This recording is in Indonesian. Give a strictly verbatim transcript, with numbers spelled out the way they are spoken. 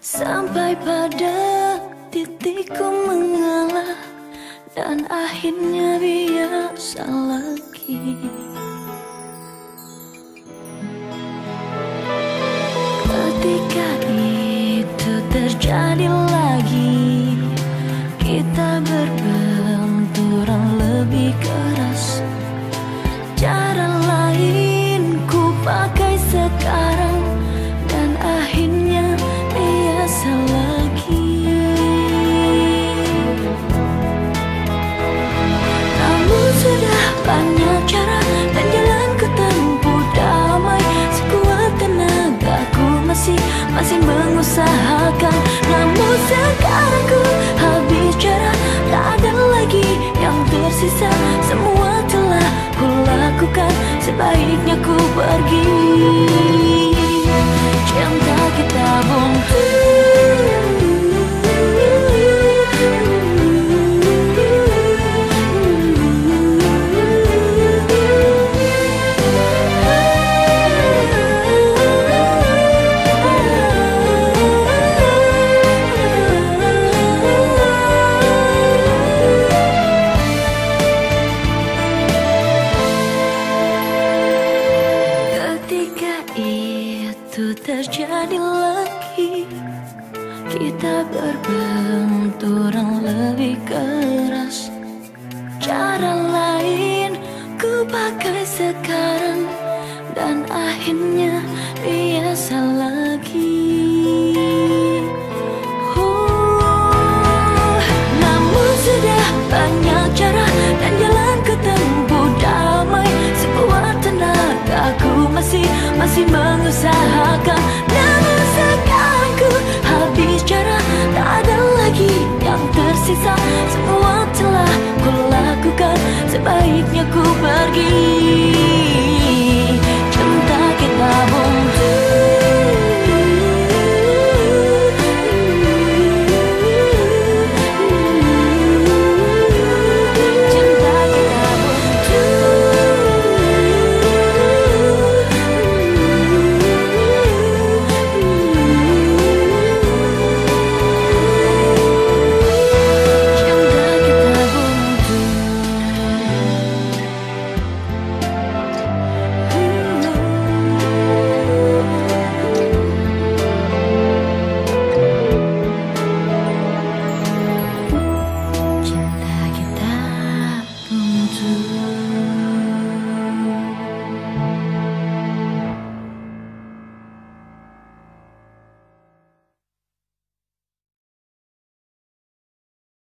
Sampai pada titikku mengalah dan akhirnya biasa lagi. Ketika itu terjadi lagi, kita berbenturan lebih keras. Cara lain ku pakai sekarang dan akhirnya biasa lagi. Namun sudah banyak cara dan jalan ku tempuh damai. Sekuat tenagaku masih masih mengusahakan. Namun sekarang ku habis cara, tak ada lagi yang tersisa. Semua telah ku lakukan, sebaiknya ku pergi. Cinta kita buntu. Itu terjadi lagi, kita berbenturan lebih keras. Cara lain ku pakai sekarang dan akhirnya biasa lagi. Oh, namun sudah banyak cara dan jalan ku tempuh damai. Sekuat tenagaku masih masih mengusahakan. Namun sekarang ku habis cara, tak ada lagi yang tersisa. Semua telah ku lakukan, sebaiknya ku pergi.